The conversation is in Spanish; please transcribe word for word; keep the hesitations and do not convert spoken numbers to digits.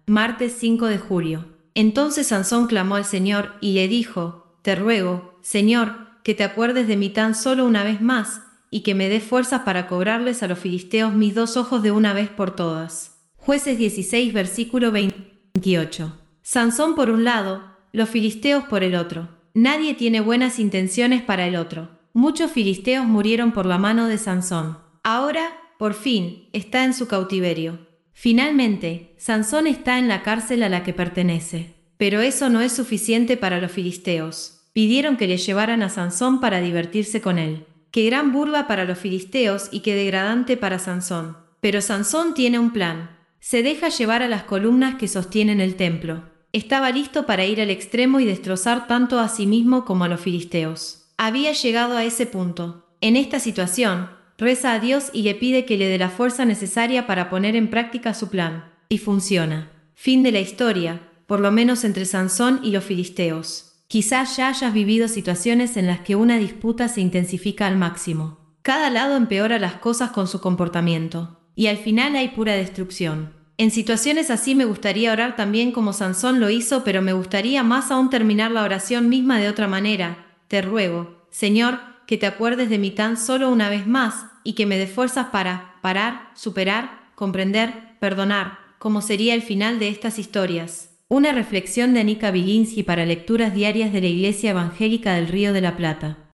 martes cinco de julio. Entonces Sansón clamó al Señor y le dijo: Te ruego, Señor, que te acuerdes de mí tan solo una vez más, y que me des fuerzas para cobrarles a los filisteos mis dos ojos de una vez por todas. Jueces dieciséis, versículo veintiocho. Sansón por un lado, los filisteos por el otro. Nadie tiene buenas intenciones para el otro. Muchos filisteos murieron por la mano de Sansón. Ahora, por fin, está en su cautiverio. Finalmente, Sansón está en la cárcel a la que pertenece. Pero eso no es suficiente para los filisteos. Pidieron que le llevaran a Sansón para divertirse con él. Qué gran burla para los filisteos y qué degradante para Sansón. Pero Sansón tiene un plan. Se deja llevar a las columnas que sostienen el templo. Estaba listo para ir al extremo y destrozar tanto a sí mismo como a los filisteos. Había llegado a ese punto. En esta situación, reza a Dios y le pide que le dé la fuerza necesaria para poner en práctica su plan. Y funciona. Fin de la historia, por lo menos entre Sansón y los filisteos. Quizás ya hayas vivido situaciones en las que una disputa se intensifica al máximo. Cada lado empeora las cosas con su comportamiento. Y al final hay pura destrucción. En situaciones así me gustaría orar también como Sansón lo hizo, pero me gustaría más aún terminar la oración misma de otra manera. Te ruego, Señor, que te acuerdes de mí tan solo una vez más, y que me des fuerzas para parar, superar, comprender, perdonar, como sería el final de estas historias. Una reflexión de Anika Bilinsky para lecturas diarias de la Iglesia Evangélica del Río de la Plata.